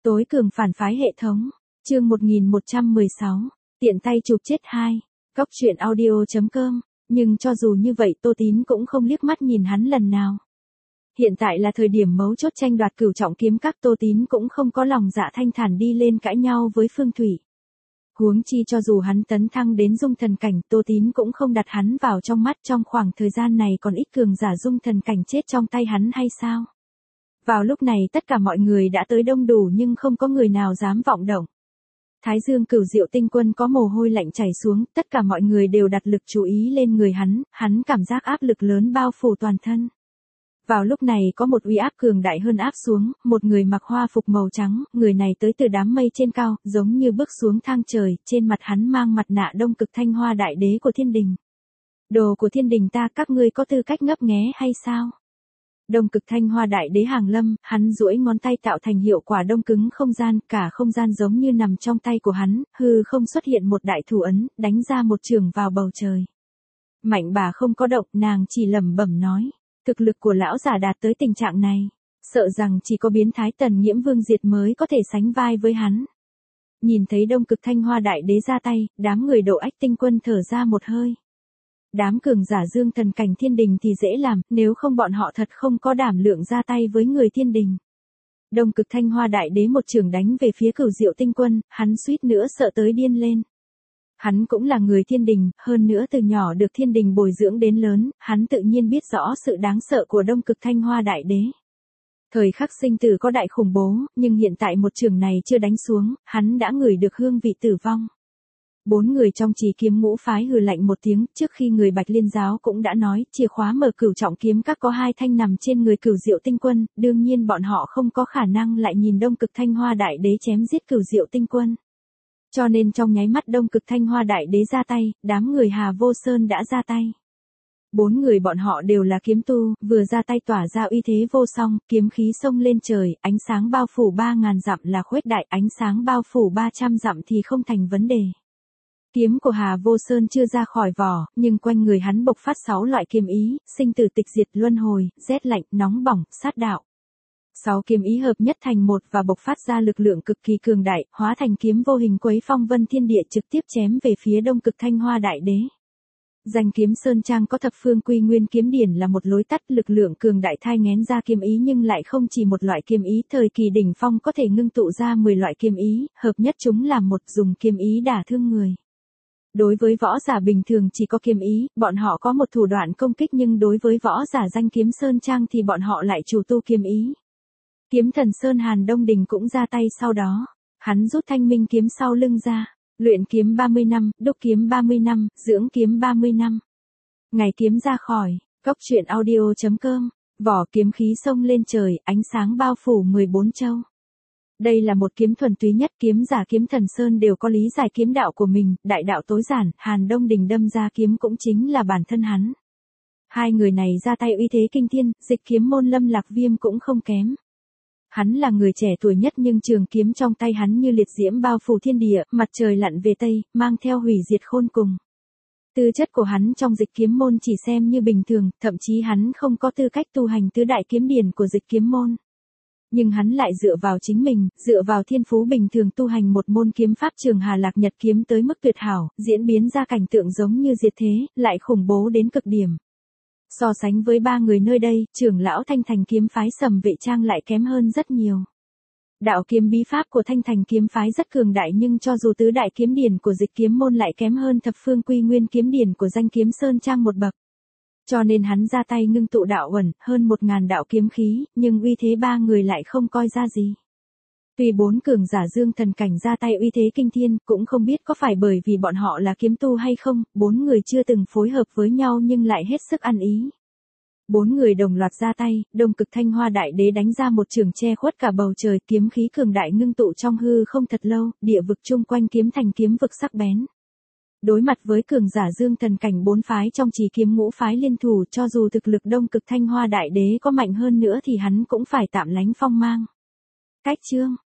Tối cường phản phái hệ thống. Chương 1116. Tiện tay chụp chết 2. Góc truyện audio.com. Nhưng cho dù như vậy Tô Tín cũng không liếc mắt nhìn hắn lần nào. Hiện tại là thời điểm mấu chốt tranh đoạt cửu trọng kiếm các, Tô Tín cũng không có lòng dạ thanh thản đi lên cãi nhau với Phương Thủy. Huống chi cho dù hắn tấn thăng đến dung thần cảnh, Tô Tín cũng không đặt hắn vào trong mắt. Trong khoảng thời gian này còn ít cường giả dung thần cảnh chết trong tay hắn hay sao? Vào lúc này tất cả mọi người đã tới đông đủ nhưng không có người nào dám vọng động. Thái Dương Cửu Diệu Tinh Quân có mồ hôi lạnh chảy xuống, tất cả mọi người đều đặt lực chú ý lên người hắn cảm giác áp lực lớn bao phủ toàn thân. Vào lúc này có một uy áp cường đại hơn áp xuống, một người mặc hoa phục màu trắng, người này tới từ đám mây trên cao, giống như bước xuống thang trời, trên mặt hắn mang mặt nạ Đông Cực Thanh Hoa Đại Đế của Thiên Đình. Đồ của Thiên Đình ta, các ngươi có tư cách ngấp nghé hay sao? Đông Cực Thanh Hoa Đại Đế hàng lâm, hắn duỗi ngón tay tạo thành hiệu quả đông cứng không gian, cả không gian giống như nằm trong tay của hắn, hư không xuất hiện một đại thủ ấn, đánh ra một chưởng vào bầu trời. Mạnh Bà không có động, nàng chỉ lẩm bẩm nói, thực lực của lão giả đạt tới tình trạng này, sợ rằng chỉ có biến thái Tần Nhiễm Vương Diệt mới có thể sánh vai với hắn. Nhìn thấy Đông Cực Thanh Hoa Đại Đế ra tay, đám người Độ Ách Tinh Quân thở ra một hơi. Đám cường giả dương thần cảnh Thiên Đình thì dễ làm, nếu không bọn họ thật không có đảm lượng ra tay với người Thiên Đình. Đông Cực Thanh Hoa Đại Đế một chưởng đánh về phía Cửu Diệu Tinh Quân, hắn suýt nữa sợ tới điên lên. Hắn cũng là người Thiên Đình, hơn nữa từ nhỏ được Thiên Đình bồi dưỡng đến lớn, hắn tự nhiên biết rõ sự đáng sợ của Đông Cực Thanh Hoa Đại Đế. Thời khắc sinh tử có đại khủng bố, nhưng hiện tại một chưởng này chưa đánh xuống, hắn đã ngửi được hương vị tử vong. 4 người trong Trì Kiếm Ngũ phái hừ lạnh một tiếng, trước khi người Bạch Liên giáo cũng đã nói, chìa khóa mở cửu trọng kiếm các có 2 thanh nằm trên người Cửu Diệu Tinh Quân, đương nhiên bọn họ không có khả năng lại nhìn Đông Cực Thanh Hoa Đại Đế chém giết Cửu Diệu Tinh Quân. Cho nên trong nháy mắt Đông Cực Thanh Hoa Đại Đế ra tay, đám người Hà Vô Sơn đã ra tay. 4 người bọn họ đều là kiếm tu, vừa ra tay tỏa ra uy thế vô song, kiếm khí xông lên trời, ánh sáng bao phủ 3000 dặm là khuếch đại, ánh sáng bao phủ 300 dặm thì không thành vấn đề. Kiếm của Hà Vô Sơn chưa ra khỏi vỏ, nhưng quanh người hắn bộc phát 6 loại kiếm ý, sinh tử tịch diệt luân hồi, rét lạnh, nóng bỏng, sát đạo. 6 kiếm ý hợp nhất thành một và bộc phát ra lực lượng cực kỳ cường đại, hóa thành kiếm vô hình quấy phong vân thiên địa trực tiếp chém về phía Đông Cực Thanh Hoa Đại Đế. Danh kiếm Sơn Trang có thập phương quy nguyên kiếm điển là một lối tắt, lực lượng cường đại thai nghén ra kiếm ý nhưng lại không chỉ một loại kiếm ý, thời kỳ đỉnh phong có thể ngưng tụ ra 10 loại kiếm ý, hợp nhất chúng làm một, dùng kiếm ý đả thương người. Đối với võ giả bình thường chỉ có kiếm ý, bọn họ có một thủ đoạn công kích, nhưng đối với võ giả danh kiếm Sơn Trang thì bọn họ lại chủ tu kiếm ý. Kiếm thần Sơn Hàn Đông Đình cũng ra tay sau đó. Hắn rút thanh minh kiếm sau lưng ra. Luyện kiếm 30 năm, đúc kiếm 30 năm, dưỡng kiếm 30 năm. Ngày kiếm ra khỏi, góc truyện audio.com, vỏ kiếm khí xông lên trời, ánh sáng bao phủ 14 châu. Đây là một kiếm thuần túy nhất, kiếm giả kiếm thần Sơn đều có lý giải kiếm đạo của mình, đại đạo tối giản, Hàn Đông Đình đâm ra kiếm cũng chính là bản thân hắn. 2 người này ra tay uy thế kinh thiên, Dịch Kiếm Môn Lâm Lạc Viêm cũng không kém. Hắn là người trẻ tuổi nhất nhưng trường kiếm trong tay hắn như liệt diễm bao phủ thiên địa, mặt trời lặn về Tây, mang theo hủy diệt khôn cùng. Tư chất của hắn trong Dịch Kiếm Môn chỉ xem như bình thường, thậm chí hắn không có tư cách tu hành tứ đại kiếm điển của Dịch Kiếm Môn. Nhưng hắn lại dựa vào chính mình, dựa vào thiên phú bình thường tu hành một môn kiếm pháp Trường Hà Lạc Nhật kiếm tới mức tuyệt hảo, diễn biến ra cảnh tượng giống như diệt thế, lại khủng bố đến cực điểm. So sánh với 3 người nơi đây, trưởng lão Thanh Thành kiếm phái Sầm Vệ Trang lại kém hơn rất nhiều. Đạo kiếm bí pháp của Thanh Thành kiếm phái rất cường đại nhưng cho dù tứ đại kiếm điển của Dịch Kiếm Môn lại kém hơn thập phương quy nguyên kiếm điển của danh kiếm Sơn Trang một bậc. Cho nên hắn ra tay ngưng tụ đạo uẩn, hơn 1000 đạo kiếm khí, nhưng uy thế 3 người lại không coi ra gì. Tuy 4 cường giả dương thần cảnh ra tay uy thế kinh thiên, cũng không biết có phải bởi vì bọn họ là kiếm tu hay không, 4 người chưa từng phối hợp với nhau nhưng lại hết sức ăn ý. 4 người đồng loạt ra tay, Đông Cực Thanh Hoa Đại Đế đánh ra một chưởng che khuất cả bầu trời, kiếm khí cường đại ngưng tụ trong hư không thật lâu, địa vực chung quanh kiếm thành kiếm vực sắc bén. Đối mặt với cường giả dương thần cảnh 4 phái trong Trì Kiếm Ngũ phái liên thủ, cho dù thực lực Đông Cực Thanh Hoa Đại Đế có mạnh hơn nữa thì hắn cũng phải tạm lánh phong mang. Cách chương